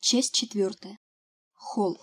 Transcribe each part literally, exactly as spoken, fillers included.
Часть четвертая. Холл.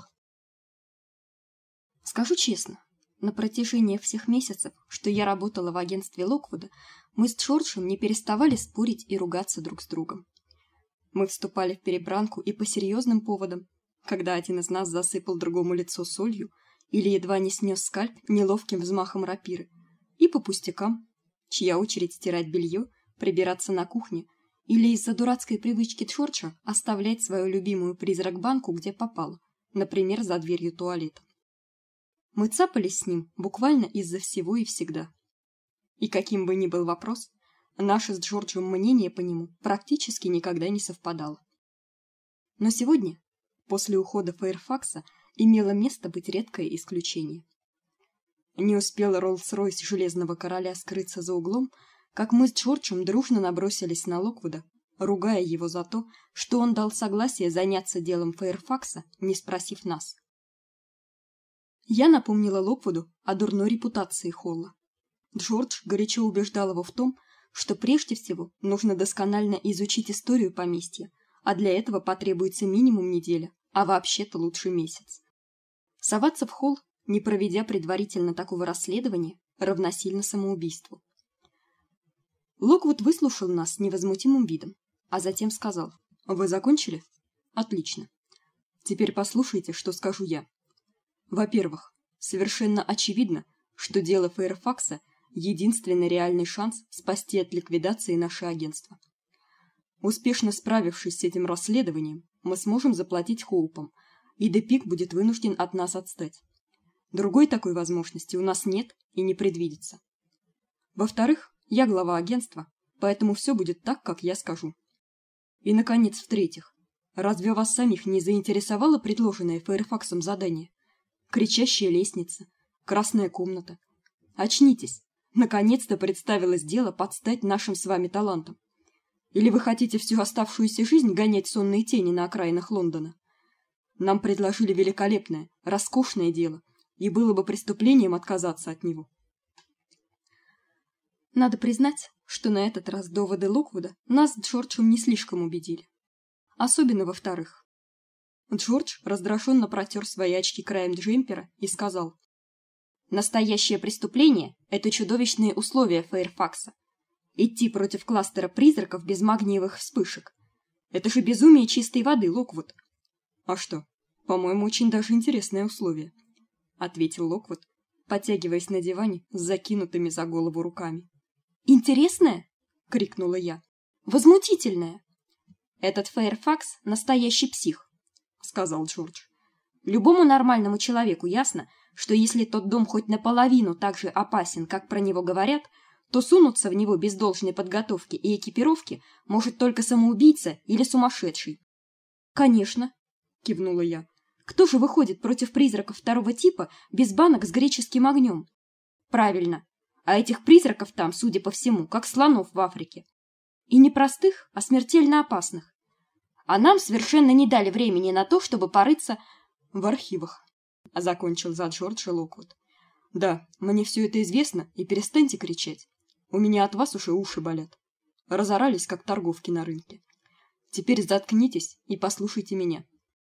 Скажу честно, на протяжении всех месяцев, что я работала в агентстве Локвуда, мы с Джорджем не переставали спорить и ругаться друг с другом. Мы вступали в перебранку и по серьезным поводам, когда один из нас засыпал другому лицо солью или едва не снес скальп неловким взмахом рапиры, и по пустякам, чья очередь стирать белье, прибираться на кухне, или из-за дурацкой привычки Джорджа оставлять свою любимую призрак-банку где попало, например, за дверью туалета. Мы цапались с ним буквально из-за всего и всегда. И каким бы ни был вопрос, наше с Джорджем мнение по нему практически никогда не совпадало. Но сегодня, после ухода Фэйрфакса, имело место быть редкое исключение. Не успел Роллс-Ройс Железного Короля скрыться за углом, как мы с Джорджем дружно набросились на Локвуда, ругая его за то, что он дал согласие заняться делом Фэйрфакса, не спросив нас. Я напомнила Локвуду о дурной репутации Холла. Джордж горячо убеждал его в том, что прежде всего нужно досконально изучить историю поместья, а для этого потребуется минимум неделя, а вообще-то лучше месяц. Соваться в Холл, не проведя предварительно такого расследования, равносильно самоубийству. Локвуд выслушал нас с невозмутимым видом, а затем сказал: "Вы закончили? Отлично. Теперь послушайте, что скажу я. Во-первых, совершенно очевидно, что дело Фэйрфакса единственный реальный шанс спасти от ликвидации наше агентство. Успешно справившись с этим расследованием, мы сможем заплатить Хоупам, и Депик будет вынужден от нас отстать. Другой такой возможности у нас нет и не предвидится. Во-вторых, я глава агентства, поэтому все будет так, как я скажу. И наконец, в-третьих, разве вас самих не заинтересовало предложенное Фэйрфаксом задание? Кричащая лестница, красная комната. Очнитесь. Наконец-то представилось дело подстать нашим с вами талантам. Или вы хотите всю оставшуюся жизнь гонять сонные тени на окраинах Лондона? Нам предложили великолепное, роскошное дело, и было бы преступлением отказаться от него". Надо признать, что на этот раз доводы Локвуда нас с Джорджем не слишком убедили. Особенно во-вторых. Джордж раздраженно протер свои очки краем джемпера и сказал: "Настоящее преступление — это чудовищные условия Фэйрфакса. Идти против кластера призраков без магниевых вспышек. Это же безумие чистой воды, Локвуд". "А что? По-моему, очень даже интересное условие", ответил Локвуд, потягиваясь на диване с закинутыми за голову руками. "Интересное?" крикнула я. "Возмутительное. Этот Фэйрфакс настоящий псих", сказал Джордж. "Любому нормальному человеку ясно, что если тот дом хоть наполовину так же опасен, как про него говорят, то сунуться в него без должной подготовки и экипировки может только самоубийца или сумасшедший". "Конечно", кивнула я. "Кто же выходит против призраков второго типа без банок с греческим огнем? Правильно. А этих призраков там, судя по всему, как слонов в Африке. И не простых, а смертельно опасных. А нам совершенно не дали времени на то, чтобы порыться в архивах", закончил за Джорджа Локвуд. "Да, мне все это известно, и перестаньте кричать. У меня от вас уже уши болят. Разорались, как торговки на рынке. Теперь заткнитесь и послушайте меня.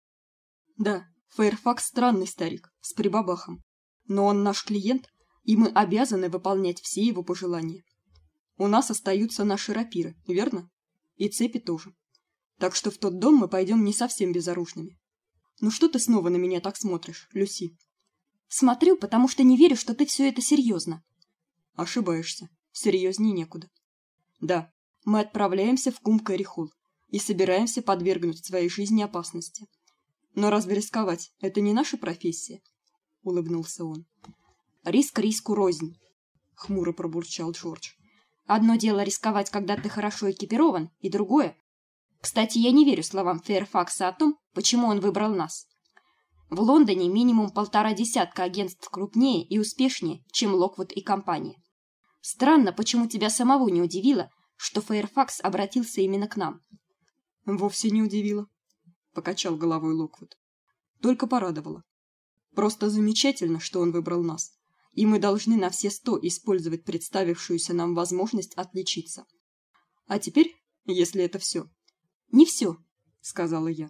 Да, Фэйрфакс странный старик, с прибабахом. Но он наш клиент, и мы обязаны выполнять все его пожелания. У нас остаются наши рапиры, верно? И цепи тоже. Так что в тот дом мы пойдем не совсем безоружными. Ну что ты снова на меня так смотришь, Люси?" "Смотрю, потому что не верю, что ты все это серьезно." "Ошибаешься. Серьезнее некуда. Да, мы отправляемся в Кум-Кэрри-Холл и собираемся подвергнуть своей жизни опасности. Но разве рисковать — это не наша профессия?" улыбнулся он. "Риск риску рознь", хмуро пробурчал Джордж. "Одно дело рисковать, когда ты хорошо экипирован, и другое... Кстати, я не верю словам Фэйрфакса о том, почему он выбрал нас. В Лондоне минимум полтора десятка агентств крупнее и успешнее, чем Локвуд и компания. Странно, почему тебя самого не удивило, что Фэйрфакс обратился именно к нам?" "Вовсе не удивило", покачал головой Локвуд. "Только порадовало. Просто замечательно, что он выбрал нас, и мы должны на все сто использовать представившуюся нам возможность отличиться. А теперь, если это все, "Не все", сказала я.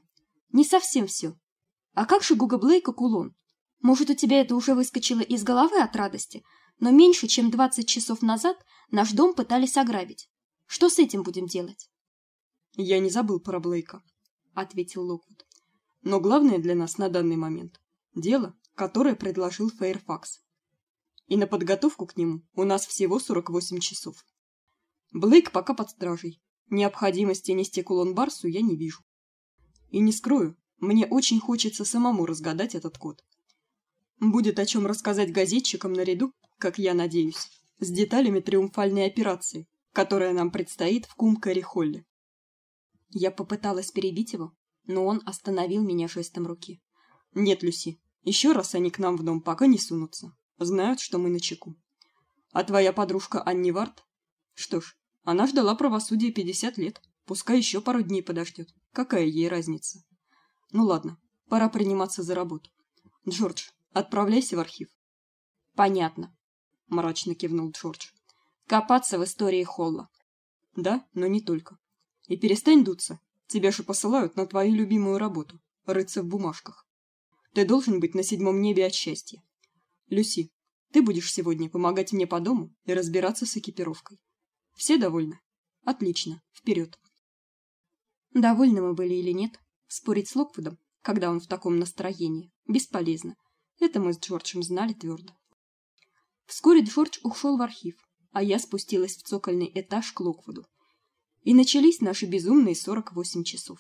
Не совсем все. А как же Гуга Блейка кулон? Может, у тебя это уже выскочило из головы от радости, но меньше чем двадцать часов назад наш дом пытались ограбить. Что с этим будем делать? Я не забыл про Блейка, ответил Локвуд. Но главное для нас на данный момент дело, которое предложил Фэйрфакс. И на подготовку к нему у нас всего сорок восемь часов. Блейк пока под стражей. Необходимости нести кулон Барсу я не вижу. И не скрою, мне очень хочется самому разгадать этот код. Будет о чем рассказать газетчикам наряду, как я надеюсь, с деталями триумфальной операции, которая нам предстоит в Кум-Кэрри-Холле. Я попыталась перебить его, но он остановил меня жестом руки. Нет, Люси, еще раз они к нам в дом пока не сунутся. Знают, что мы начеку. А твоя подружка Анни Варт? Что ж, она ждала правосудия пятьдесят лет. Пускай еще пару дней подождет. Какая ей разница? Ну ладно, пора приниматься за работу. Джордж, отправляйся в архив. Понятно, мрачно кивнул Джордж. Копаться в истории Холла. Да, но не только. И перестань дуться. Тебя же посылают на твою любимую работу — рыться в бумажках. Ты должен быть на седьмом небе от счастья. Люси, ты будешь сегодня помогать мне по дому и разбираться с экипировкой. Все довольны? Отлично, вперед. Довольны мы были или нет, спорить с Локвудом, когда он в таком настроении, бесполезно. Это мы с Джорджем знали твердо. Вскоре Джордж ушел в архив, а я спустилась в цокольный этаж к Локвуду. И начались наши безумные сорок восемь часов.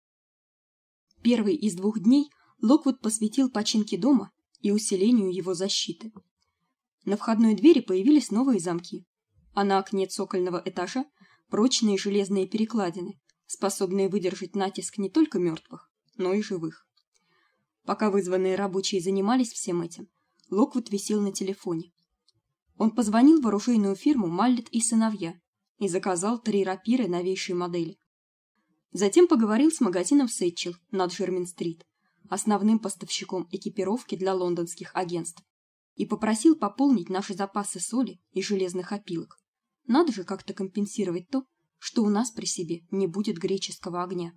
Первый из двух дней Локвуд посвятил починке дома и усилению его защиты. На входной двери появились новые замки, а на окне цокольного этажа прочные железные перекладины, способные выдержать натиск не только мертвых, но и живых. Пока вызванные рабочие занимались всем этим, Локвуд висел на телефоне. Он позвонил в оружейную фирму Маллет и сыновья и заказал три рапиры новейшей модели. Затем поговорил с магазином Сэтчел на Джермин-стрит, основным поставщиком экипировки для лондонских агентств, и попросил пополнить наши запасы соли и железных опилок. Надо же как-то компенсировать то, что у нас при себе не будет греческого огня.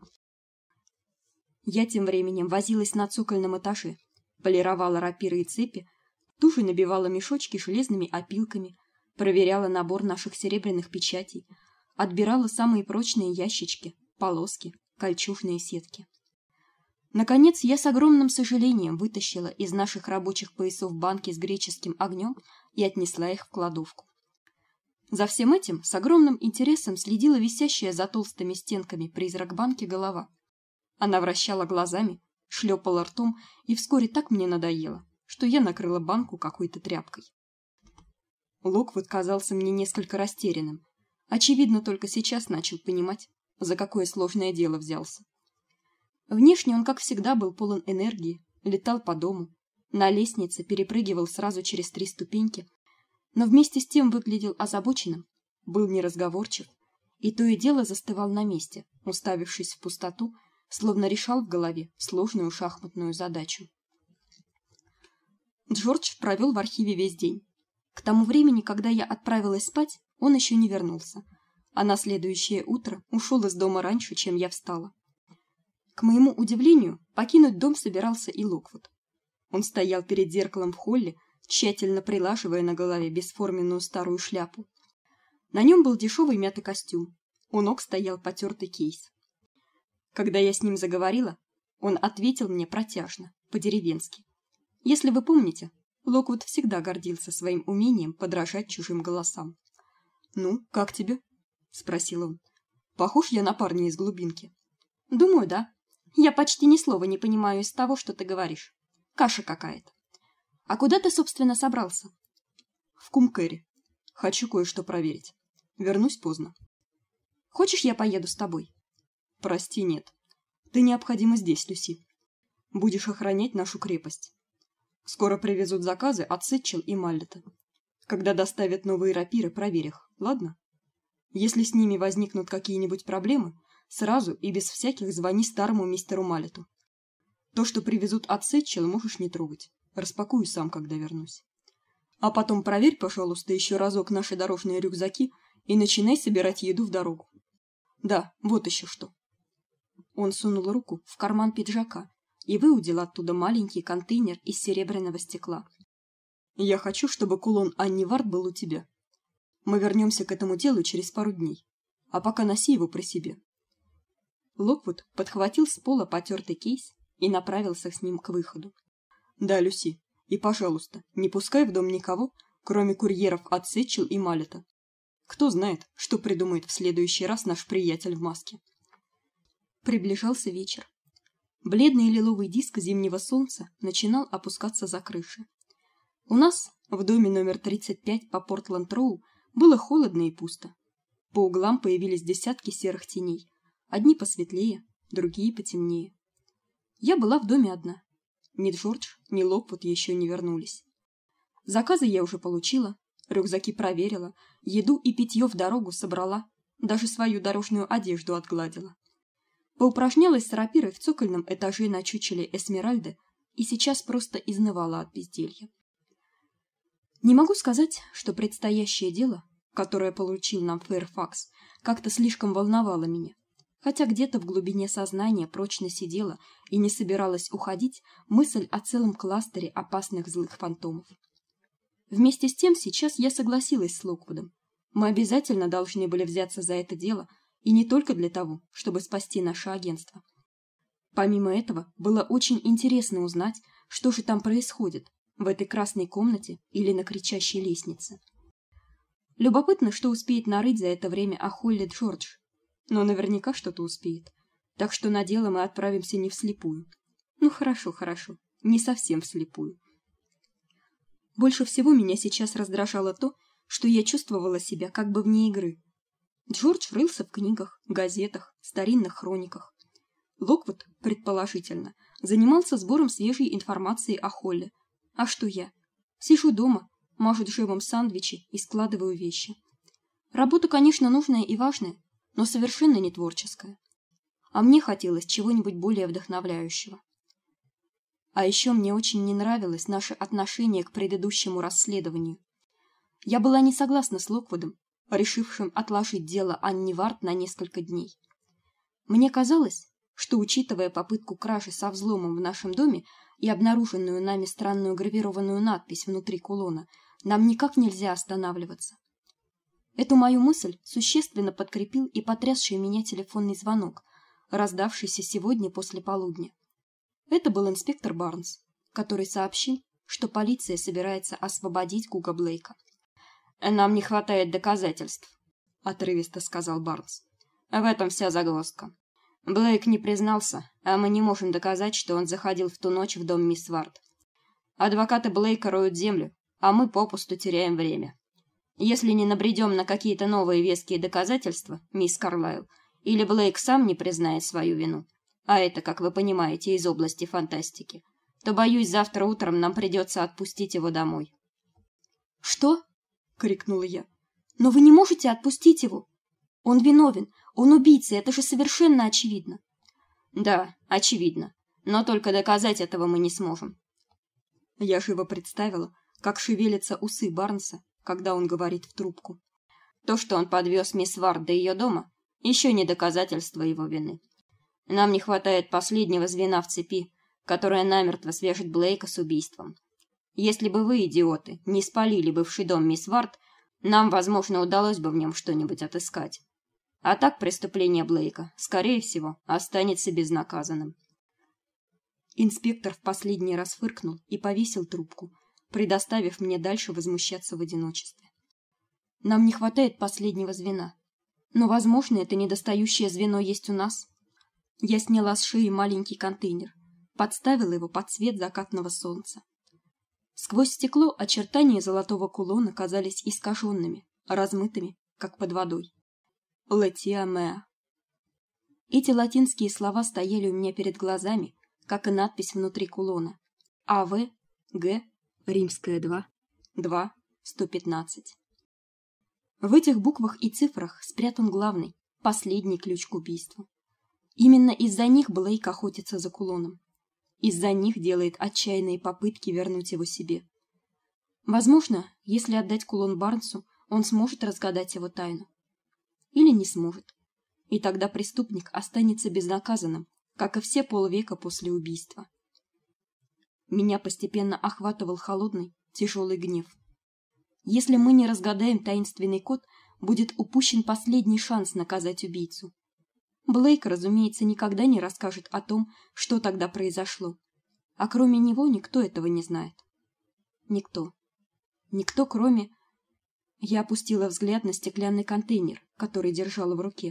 Я тем временем возилась на цокольном этаже, полировала рапиры и цепи, туже набивала мешочки железными опилками, проверяла набор наших серебряных печатей, отбирала самые прочные ящички, полоски, кольчужные сетки. Наконец, я с огромным сожалением вытащила из наших рабочих поясов банки с греческим огнем и отнесла их в кладовку. За всем этим с огромным интересом следила висящая за толстыми стенками призрак банки голова. Она вращала глазами, шлепала ртом, и вскоре так мне надоело, что я накрыла банку какой-то тряпкой. Локвуд казался мне несколько растерянным. Очевидно, только сейчас начал понимать, за какое сложное дело взялся. Внешне он, как всегда, был полон энергии, летал по дому, на лестнице перепрыгивал сразу через три ступеньки, но вместе с тем выглядел озабоченным, был неразговорчив и то и дело застывал на месте, уставившись в пустоту, словно решал в голове сложную шахматную задачу. Джордж провел в архиве весь день. К тому времени, когда я отправилась спать, он еще не вернулся, а на следующее утро ушел из дома раньше, чем я встала. К моему удивлению, покинуть дом собирался и Локвуд. Он стоял перед зеркалом в холле, тщательно прилаживая на голове бесформенную старую шляпу. На нем был дешевый мятый костюм, у ног стоял потертый кейс. Когда я с ним заговорила, он ответил мне протяжно, по-деревенски. Если вы помните, Локвуд всегда гордился своим умением подражать чужим голосам. «Ну, как тебе?» — спросил он. «Похож я на парня из глубинки?» «Думаю, да. Я почти ни слова не понимаю из того, что ты говоришь. Каша какая-то. А куда ты, собственно, собрался?» «В Кум-Кэрри. Хочу кое-что проверить. Вернусь поздно». «Хочешь, я поеду с тобой?» «Прости, нет. Ты необходима здесь, Люси. Будешь охранять нашу крепость. Скоро привезут заказы от Сэтчел и Маллета. Когда доставят новые рапиры, проверь их, ладно? Если с ними возникнут какие-нибудь проблемы, сразу и без всяких звони старому мистеру Маллету. То, что привезут от Сэтчел, можешь не трогать. Распакую сам, когда вернусь. А потом проверь, пожалуйста, еще разок наши дорожные рюкзаки и начинай собирать еду в дорогу. Да, вот еще что. Он сунул руку в карман пиджака и выудил оттуда маленький контейнер из серебряного стекла. Я хочу, чтобы кулон Анни Вард был у тебя. Мы вернемся к этому делу через пару дней, а пока носи его при себе. Локвуд подхватил с пола потертый кейс и направился с ним к выходу. Да, Люси, и, пожалуйста, не пускай в дом никого, кроме курьеров от Сетчел и Малета. Кто знает, что придумает в следующий раз наш приятель в маске. Приближался вечер. Бледный лиловый диск зимнего солнца начинал опускаться за крыши. У нас в доме номер тридцать пять по Портленд-Роу было холодно и пусто. По углам появились десятки серых теней, одни посветлее, другие потемнее. Я была в доме одна. Ни Джордж, ни Локвуд еще не вернулись. Заказы я уже получила, рюкзаки проверила, еду и питье в дорогу собрала, даже свою дорожную одежду отгладила. Поупражнялась с рапирой в цокольном этаже на чучеле Эсмеральды и сейчас просто изнывала от безделья. Не могу сказать, что предстоящее дело, которое получил нам Фэрфакс, как-то слишком волновало меня, хотя где-то в глубине сознания прочно сидела и не собиралась уходить мысль о целом кластере опасных злых фантомов. Вместе с тем сейчас я согласилась с Локвудом. Мы обязательно должны были взяться за это дело, и не только для того, чтобы спасти наше агентство. Помимо этого, было очень интересно узнать, что же там происходит, в этой красной комнате или на кричащей лестнице. Любопытно, что успеет нарыть за это время о Холли Джордж. Но наверняка что-то успеет. Так что на дело мы отправимся не вслепую. Ну хорошо, хорошо, не совсем вслепую. Больше всего меня сейчас раздражало то, что я чувствовала себя как бы вне игры. Джордж рылся в книгах, газетах, старинных хрониках. Локвуд, предположительно, занимался сбором свежей информации о Холле. А что я? Сижу дома, мажу джемом сэндвичи и складываю вещи. Работа, конечно, нужная и важная, но совершенно не творческая. А мне хотелось чего-нибудь более вдохновляющего. А еще мне очень не нравилось наше отношение к предыдущему расследованию. Я была не согласна с Локвудом, решившим отложить дело Анни Вард на несколько дней. Мне казалось, что, учитывая попытку кражи со взломом в нашем доме и обнаруженную нами странную гравированную надпись внутри кулона, нам никак нельзя останавливаться. Эту мою мысль существенно подкрепил и потрясший меня телефонный звонок, раздавшийся сегодня после полудня. Это был инспектор Барнс, который сообщил, что полиция собирается освободить Гуга Блейка. «Нам не хватает доказательств», — отрывисто сказал Барнс. «В этом вся загвоздка. Блейк не признался, а мы не можем доказать, что он заходил в ту ночь в дом мисс Вард. Адвокаты Блейка роют землю, а мы попусту теряем время. Если не набредем на какие-то новые веские доказательства, мисс Карлайл, или Блейк сам не признает свою вину, а это, как вы понимаете, из области фантастики, то, боюсь, завтра утром нам придется отпустить его домой». «Что?» — крикнула я. «Но вы не можете отпустить его. Он виновен, он убийца, это же совершенно очевидно». «Да, очевидно, но только доказать этого мы не сможем». Я живо представила, как шевелятся усы Барнса, когда он говорит в трубку. То, что он подвез мисс Вард до ее дома, еще не доказательство его вины. Нам не хватает последнего звена в цепи, которое намертво свяжет Блейка с убийством. Если бы вы, идиоты, не спалили бывший дом мисс Вард, нам, возможно, удалось бы в нем что-нибудь отыскать. А так преступление Блейка, скорее всего, останется безнаказанным». Инспектор в последний раз фыркнул и повесил трубку, предоставив мне дальше возмущаться в одиночестве. «Нам не хватает последнего звена. Но, возможно, это недостающее звено есть у нас». Я сняла с шеи маленький контейнер, подставила его под свет закатного солнца. Сквозь стекло очертания золотого кулона казались искаженными, размытыми, как под водой. «Летиа меа». Эти латинские слова стояли у меня перед глазами, как и надпись внутри кулона. А В, Г, римская два, два, сто пятнадцать. В этих буквах и цифрах спрятан главный, последний ключ к убийству. Именно из-за них Блейк охотится за кулоном. Из-за них делает отчаянные попытки вернуть его себе. Возможно, если отдать кулон Барнсу, он сможет разгадать его тайну. Или не сможет. и тогда преступник останется безнаказанным, как и все полвека после убийства. Меня постепенно охватывал холодный, тяжелый гнев. Если мы не разгадаем таинственный код, будет упущен последний шанс наказать убийцу. Блейк, разумеется, никогда не расскажет о том, что тогда произошло. А кроме него никто этого не знает. Никто. Никто, кроме... Я опустила взгляд на стеклянный контейнер, который держала в руке.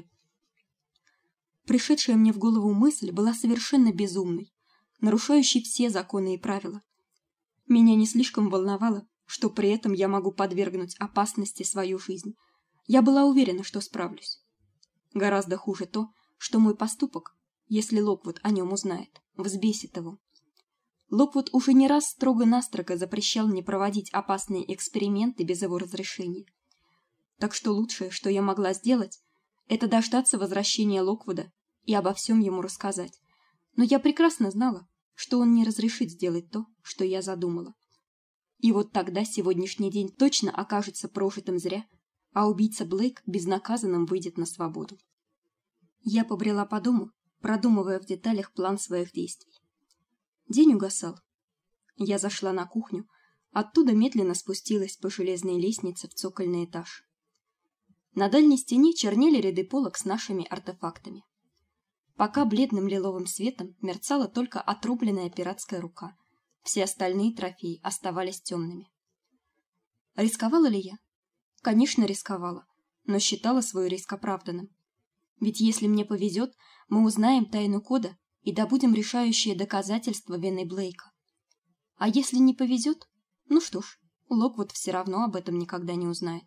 Пришедшая мне в голову мысль была совершенно безумной, нарушающей все законы и правила. Меня не слишком волновало, что при этом я могу подвергнуть опасности свою жизнь. Я была уверена, что справлюсь. Гораздо хуже то, что мой поступок, если Локвуд о нем узнает, взбесит его. Локвуд уже не раз строго-настрого запрещал мне проводить опасные эксперименты без его разрешения. Так что лучшее, что я могла сделать, это дождаться возвращения Локвуда и обо всем ему рассказать. Но я прекрасно знала, что он не разрешит сделать то, что я задумала. И вот тогда сегодняшний день точно окажется прожитым зря, а убийца Блейк безнаказанным выйдет на свободу. Я побрела по дому, продумывая в деталях план своих действий. День угасал. Я зашла на кухню, оттуда медленно спустилась по железной лестнице в цокольный этаж. На дальней стене чернели ряды полок с нашими артефактами. Пока бледным лиловым светом мерцала только отрубленная пиратская рука, все остальные трофеи оставались темными. Рисковала ли я? Конечно, рисковала, но считала свой риск оправданным. Ведь если мне повезет, мы узнаем тайну кода и добудем решающее доказательство вины Блейка. А если не повезет, ну что ж, Локвуд все равно об этом никогда не узнает.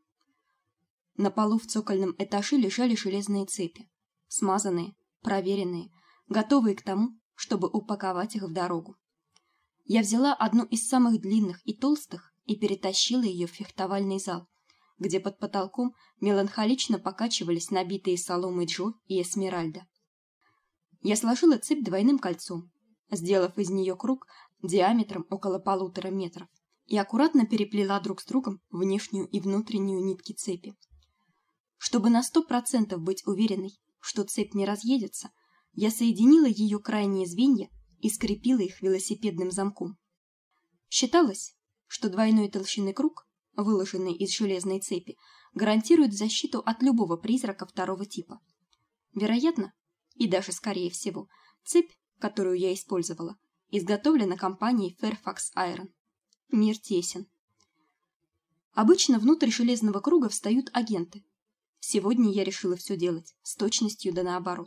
На полу в цокольном этаже лежали железные цепи, смазанные, проверенные, готовые к тому, чтобы упаковать их в дорогу. Я взяла одну из самых длинных и толстых и перетащила ее в фехтовальный зал, где под потолком меланхолично покачивались набитые соломой Джо и Эсмеральда. Я сложила цепь двойным кольцом, сделав из нее круг диаметром около полутора метров, и аккуратно переплела друг с другом внешнюю и внутреннюю нитки цепи. Чтобы на сто процентов быть уверенной, что цепь не разъедется, я соединила ее крайние звенья и скрепила их велосипедным замком. Считалось, что двойной толщины круг, выложенный из железной цепи, гарантирует защиту от любого призрака второго типа. Вероятно, и даже скорее всего, цепь, которую я использовала, изготовлена компанией Fairfax Iron. Мир тесен. Обычно внутрь железного круга встают агенты. Сегодня я решила все делать с точностью да наоборот.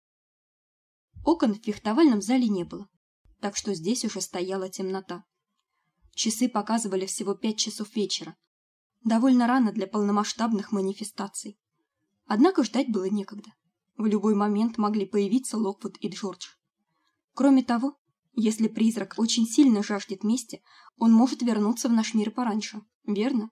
Окон в фехтовальном зале не было, так что здесь уже стояла темнота. Часы показывали всего пять часов вечера. Довольно рано для полномасштабных манифестаций. Однако ждать было некогда. В любой момент могли появиться Локвуд и Джордж. Кроме того, если призрак очень сильно жаждет мести, он может вернуться в наш мир пораньше, верно?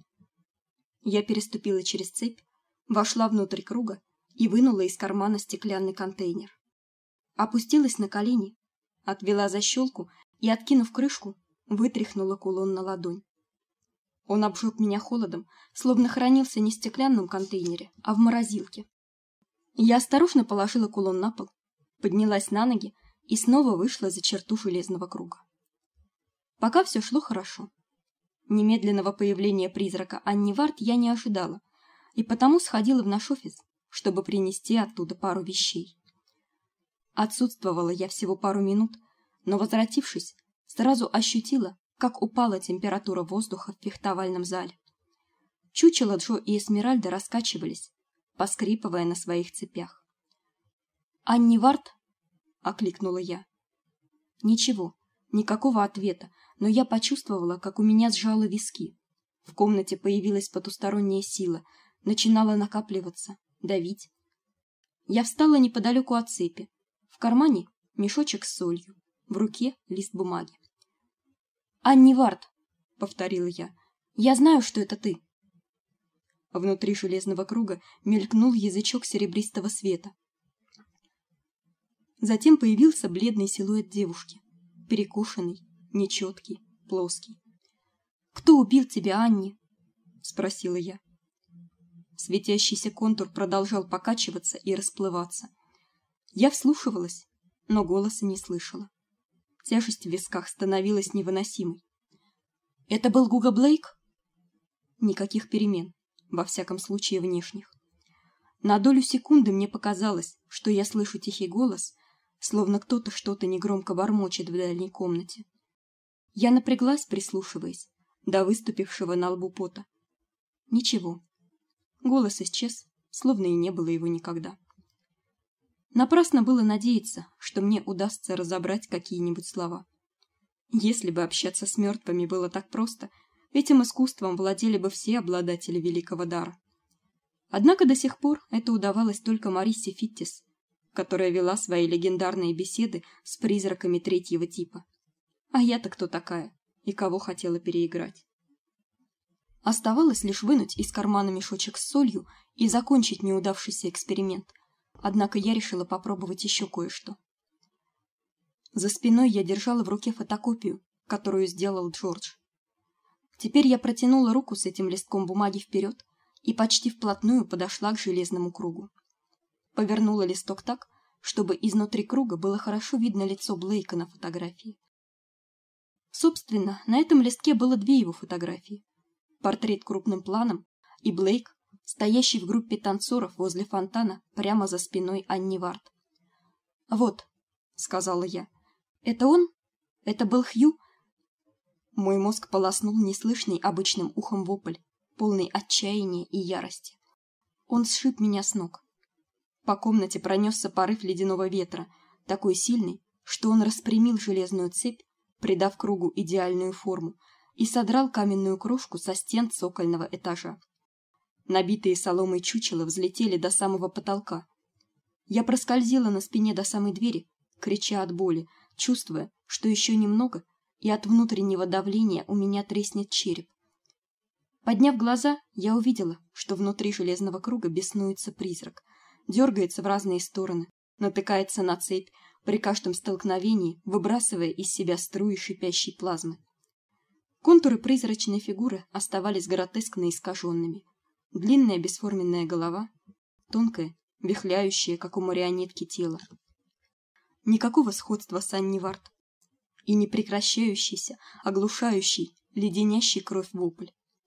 Я переступила через цепь, вошла внутрь круга и вынула из кармана стеклянный контейнер. Опустилась на колени, отвела защелку и, откинув крышку, вытряхнула кулон на ладонь. Он обжег меня холодом, словно хранился не в стеклянном контейнере, а в морозилке. Я осторожно положила кулон на пол, поднялась на ноги и снова вышла за черту железного круга. Пока все шло хорошо. Немедленного появления призрака Анни Варт я не ожидала, и потому сходила в наш офис, чтобы принести оттуда пару вещей. Отсутствовала я всего пару минут, но, возвратившись, сразу ощутила, как упала температура воздуха в фехтовальном зале. Чучело Джо и Эсмеральда раскачивались, поскрипывая на своих цепях. «Анни Варт?» — окликнула я. Ничего, никакого ответа, но я почувствовала, как у меня сжало виски. В комнате появилась потусторонняя сила, начинала накапливаться, давить. Я встала неподалеку от цепи. В кармане мешочек с солью, в руке лист бумаги. «Анни Варт», — повторила я, — «я знаю, что это ты». Внутри железного круга мелькнул язычок серебристого света. Затем появился бледный силуэт девушки, перекошенный, нечеткий, плоский. «Кто убил тебя, Анни?» — спросила я. Светящийся контур продолжал покачиваться и расплываться. Я вслушивалась, но голоса не слышала. Тяжесть в висках становилась невыносимой. Это был Гуга Блейк? Никаких перемен, во всяком случае внешних. На долю секунды мне показалось, что я слышу тихий голос, словно кто-то что-то негромко бормочет в дальней комнате. Я напряглась, прислушиваясь до выступившего на лбу пота. Ничего. Голос исчез, словно и не было его никогда. Напрасно было надеяться, что мне удастся разобрать какие-нибудь слова. Если бы общаться с мертвыми было так просто, этим искусством владели бы все обладатели великого дара. Однако до сих пор это удавалось только Марисе Фиттис, которая вела свои легендарные беседы с призраками третьего типа. А я-то кто такая и кого хотела переиграть? Оставалось лишь вынуть из кармана мешочек с солью и закончить неудавшийся эксперимент. Однако я решила попробовать еще кое-что. За спиной я держала в руке фотокопию, которую сделал Джордж. Теперь я протянула руку с этим листком бумаги вперед и почти вплотную подошла к железному кругу. Повернула листок так, чтобы изнутри круга было хорошо видно лицо Блейка на фотографии. Собственно, на этом листке было две его фотографии. Портрет крупным планом и Блейк, стоящий в группе танцоров возле фонтана прямо за спиной Анни Вард. «Вот», — сказала я, — «это он? Это был Хью?» Мой мозг полоснул неслышный обычным ухом вопль, полный отчаяния и ярости. Он сшиб меня с ног. По комнате пронесся порыв ледяного ветра, такой сильный, что он распрямил железную цепь, придав кругу идеальную форму, и содрал каменную крошку со стен цокольного этажа. Набитые соломой чучела взлетели до самого потолка. Я проскользила на спине до самой двери, крича от боли, чувствуя, что еще немного, и от внутреннего давления у меня треснет череп. Подняв глаза, я увидела, что внутри железного круга беснуется призрак, дергается в разные стороны, натыкается на цепь, при каждом столкновении выбрасывая из себя струи шипящей плазмы. Контуры призрачной фигуры оставались гротескно искаженными. Длинная бесформенная голова, тонкое, вихляющее, как у марионетки, тело. Никакого сходства с Анни Вард. И непрекращающийся, оглушающий, леденящий кровь вопль.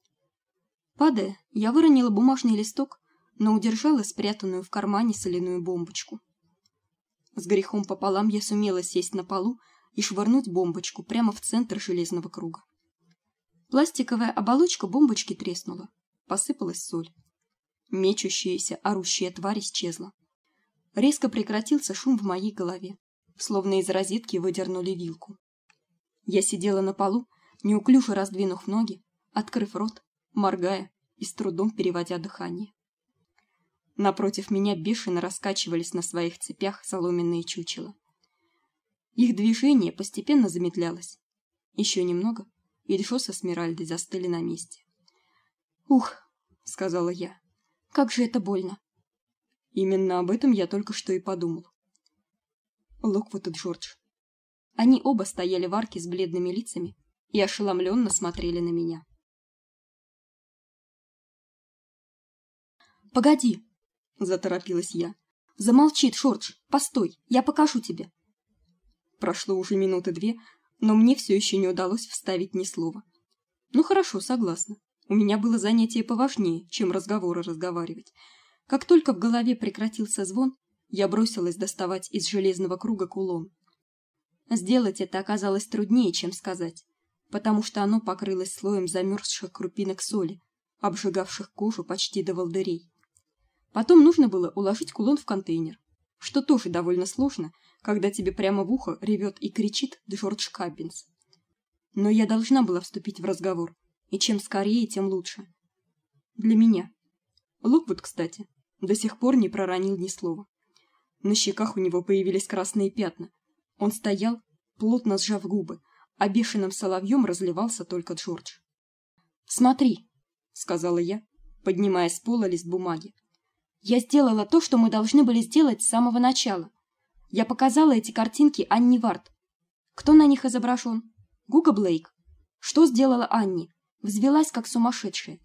Падая, я выронила бумажный листок, но удержала спрятанную в кармане соляную бомбочку. С грехом пополам я сумела сесть на полу и швырнуть бомбочку прямо в центр железного круга. Пластиковая оболочка бомбочки треснула, посыпалась соль. Мечущаяся, орущая тварь исчезла. Резко прекратился шум в моей голове, словно из розетки выдернули вилку. Я сидела на полу, неуклюже раздвинув ноги, открыв рот, моргая и с трудом переводя дыхание. Напротив меня бешено раскачивались на своих цепях соломенные чучела. Их движение постепенно замедлялось. Еще немного, и Джо со Смиральдой застыли на месте. «Ух», — сказала я, — «как же это больно». Именно об этом я только что и подумал. Локвуд и Джордж. Они оба стояли в арке с бледными лицами и ошеломленно смотрели на меня. «Погоди!» — заторопилась я. «Замолчи, Джордж! Постой! Я покажу тебе!» Прошло уже минуты две, но мне все еще не удалось вставить ни слова. Ну хорошо, согласна. У меня было занятие поважнее, чем разговоры разговаривать. Как только в голове прекратился звон, я бросилась доставать из железного круга кулон. Сделать это оказалось труднее, чем сказать, потому что оно покрылось слоем замерзших крупинок соли, обжигавших кожу почти до волдырей. Потом нужно было уложить кулон в контейнер, что тоже довольно сложно, когда тебе прямо в ухо ревет и кричит Джордж Каббинс. Но я должна была вступить в разговор, и чем скорее, тем лучше. Для меня. Локвуд, кстати, до сих пор не проронил ни слова. На щеках у него появились красные пятна. Он стоял, плотно сжав губы, а бешеным соловьем разливался только Джордж. «Смотри», — сказала я, поднимая с пола лист бумаги. «Я сделала то, что мы должны были сделать с самого начала. Я показала эти картинки Анни Вард. Кто на них изображен? Гуга Блейк. Что сделала Анни? Взвелась, как сумасшедшая.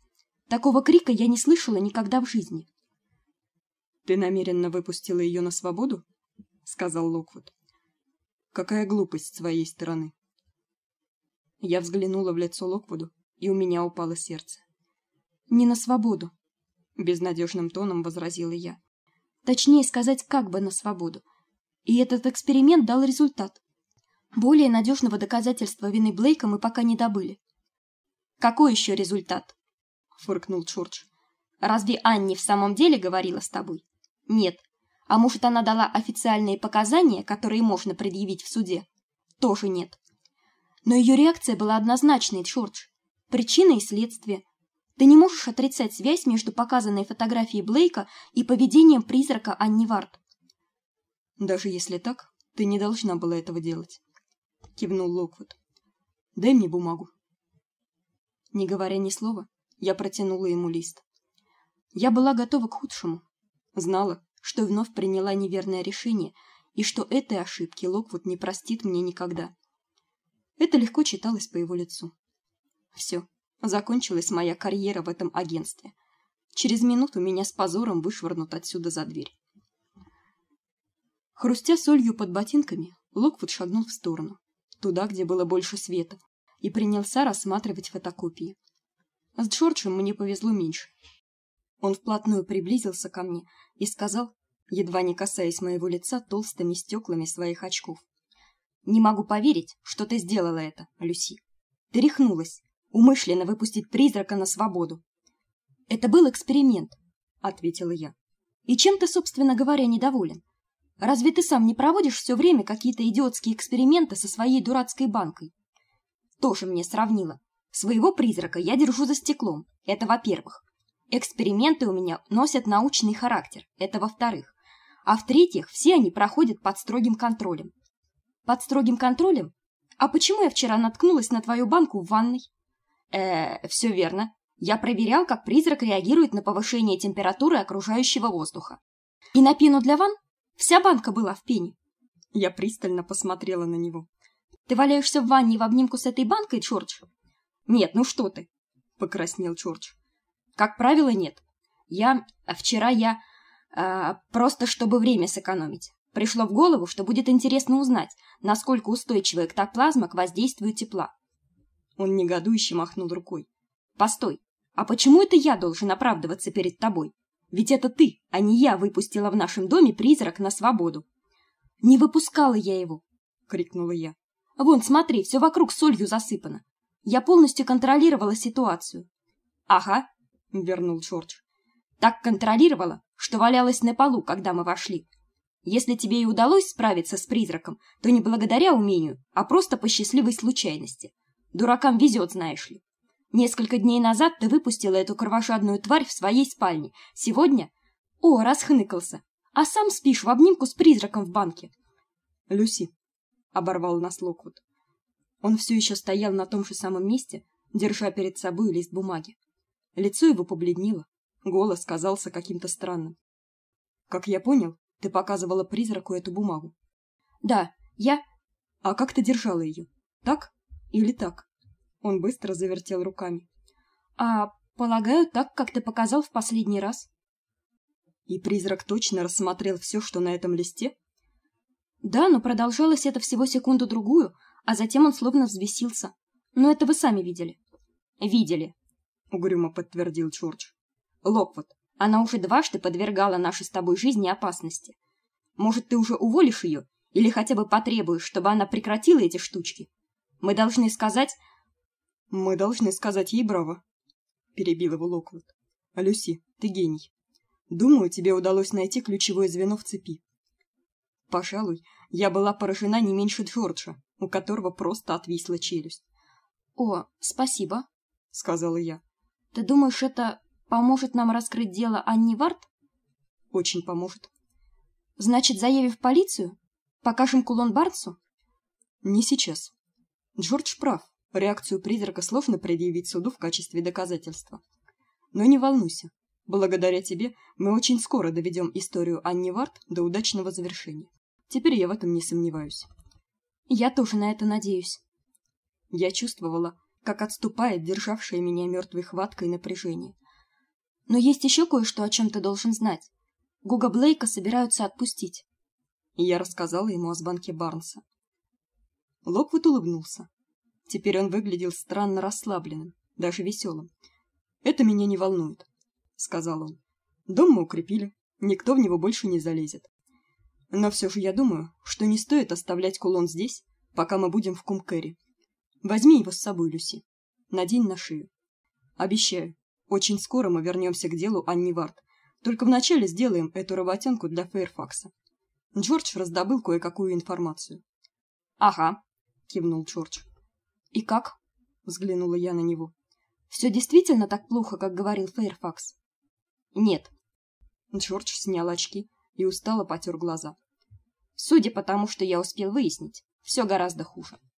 Такого крика я не слышала никогда в жизни. Ты намеренно выпустила ее на свободу? Сказал Локвуд. Какая глупость с твоей стороны. Я взглянула в лицо Локвуду, и у меня упало сердце. Не на свободу, безнадежным тоном возразила я. Точнее сказать, как бы на свободу. И этот эксперимент дал результат. Более надежного доказательства вины Блейка мы пока не добыли. Какой еще результат? Фыркнул Джордж. Разве Анни в самом деле говорила с тобой? Нет. А может, она дала официальные показания, которые можно предъявить в суде? Тоже нет. Но ее реакция была однозначной, Джордж. Причина и следствие. Ты не можешь отрицать связь между показанной фотографией Блейка и поведением призрака Анни Вард. Даже если так, ты не должна была этого делать, кивнул Локвуд. Дай мне бумагу. Не говоря ни слова, я протянула ему лист. Я была готова к худшему. Знала, что вновь приняла неверное решение и что этой ошибки Локвуд не простит мне никогда. Это легко читалось по его лицу. Все, закончилась моя карьера в этом агентстве. Через минуту меня с позором вышвырнут отсюда за дверь. Хрустя солью под ботинками, Локвуд шагнул в сторону, туда, где было больше света, и принялся рассматривать фотокопии. С Джорджем мне повезло меньше. Он вплотную приблизился ко мне и сказал, едва не касаясь моего лица толстыми стеклами своих очков: «Не могу поверить, что ты сделала это, Люси. Ты рехнулась, умышленно выпустить призрака на свободу». «Это был эксперимент», — ответила я. «И чем ты, собственно говоря, недоволен? Разве ты сам не проводишь все время какие-то идиотские эксперименты со своей дурацкой банкой?» Тоже мне сравнила. Своего призрака я держу за стеклом. Это во-первых. Эксперименты у меня носят научный характер. Это во-вторых. А в-третьих, все они проходят под строгим контролем. Под строгим контролем? А почему я вчера наткнулась на твою банку в ванной? Э, все верно. Я проверял, как призрак реагирует на повышение температуры окружающего воздуха. И на пену для ванн? Вся банка была в пене. Я пристально посмотрела на него. Ты валяешься в ванне в обнимку с этой банкой, Джордж? Нет, ну что ты? Покраснел Джордж. Как правило, нет. Я... Вчера я... Э, просто чтобы время сэкономить. Пришло в голову, что будет интересно узнать, насколько устойчива эктоплазма к воздействию тепла. Он негодующе махнул рукой. Постой, а почему это я должен оправдываться перед тобой? Ведь это ты, а не я, выпустила в нашем доме призрак на свободу. Не выпускала я его, крикнула я. Вон, смотри, все вокруг солью засыпано. Я полностью контролировала ситуацию. Ага, вернул Джордж. Так контролировала, что валялась на полу, когда мы вошли. Если тебе и удалось справиться с призраком, то не благодаря умению, а просто по счастливой случайности. Дуракам везет, знаешь ли. Несколько дней назад ты выпустила эту кровожадную тварь в своей спальне. Сегодня... О, расхныкался. А сам спишь в обнимку с призраком в банке. Люси, оборвал нас Локвуд. Он все еще стоял на том же самом месте, держа перед собой лист бумаги. Лицо его побледнело, голос казался каким-то странным. Как я понял, ты показывала призраку эту бумагу. Да, я... А как ты держала ее? Так или так? Он быстро завертел руками. А, полагаю, так, как ты показал в последний раз. И призрак точно рассмотрел все, что на этом листе? Да, но продолжалось это всего секунду-другую, а затем он словно взвесился. Но это вы сами видели. Видели, угрюмо подтвердил Джордж. Локвуд, она уже дважды подвергала нашей с тобой жизни опасности. Может, ты уже уволишь ее или хотя бы потребуешь, чтобы она прекратила эти штучки? Мы должны сказать... Мы должны сказать ей браво, перебил его Локвуд. Люси, ты гений. Думаю, тебе удалось найти ключевое звено в цепи. Пожалуй, я была поражена не меньше Джорджа, у которого просто отвисла челюсть. О, спасибо, сказала я. Ты думаешь, это поможет нам раскрыть дело Анни Вард? Очень поможет. Значит, заявив в полицию? Покажем кулон Барнсу? Не сейчас. Джордж прав. Реакцию призрака сложно предъявить суду в качестве доказательства. Но не волнуйся. Благодаря тебе мы очень скоро доведем историю Анни Вард до удачного завершения. Теперь я в этом не сомневаюсь. Я тоже на это надеюсь. Я чувствовала, как отступает державшее меня мертвой хваткой напряжение. Но есть еще кое-что, о чем ты должен знать. Гуга Блейка собираются отпустить. И я рассказала ему о звонке Барнса. Локвуд улыбнулся. Теперь он выглядел странно расслабленным, даже веселым. «Это меня не волнует», — сказал он. «Дом мы укрепили, никто в него больше не залезет. Но все же я думаю, что не стоит оставлять кулон здесь, пока мы будем в Кумкэре. Возьми его с собой, Люси. Надень на шею. Обещаю, очень скоро мы вернемся к делу Анни Вард. Только вначале сделаем эту работенку для Фэйрфакса. Джордж раздобыл кое-какую информацию». «Ага», — кивнул Джордж. «И как?» — взглянула я на него. «Все действительно так плохо, как говорил Фэйрфакс?» «Нет». Джордж снял очки и устало потер глаза. «Судя по тому, что я успел выяснить, все гораздо хуже.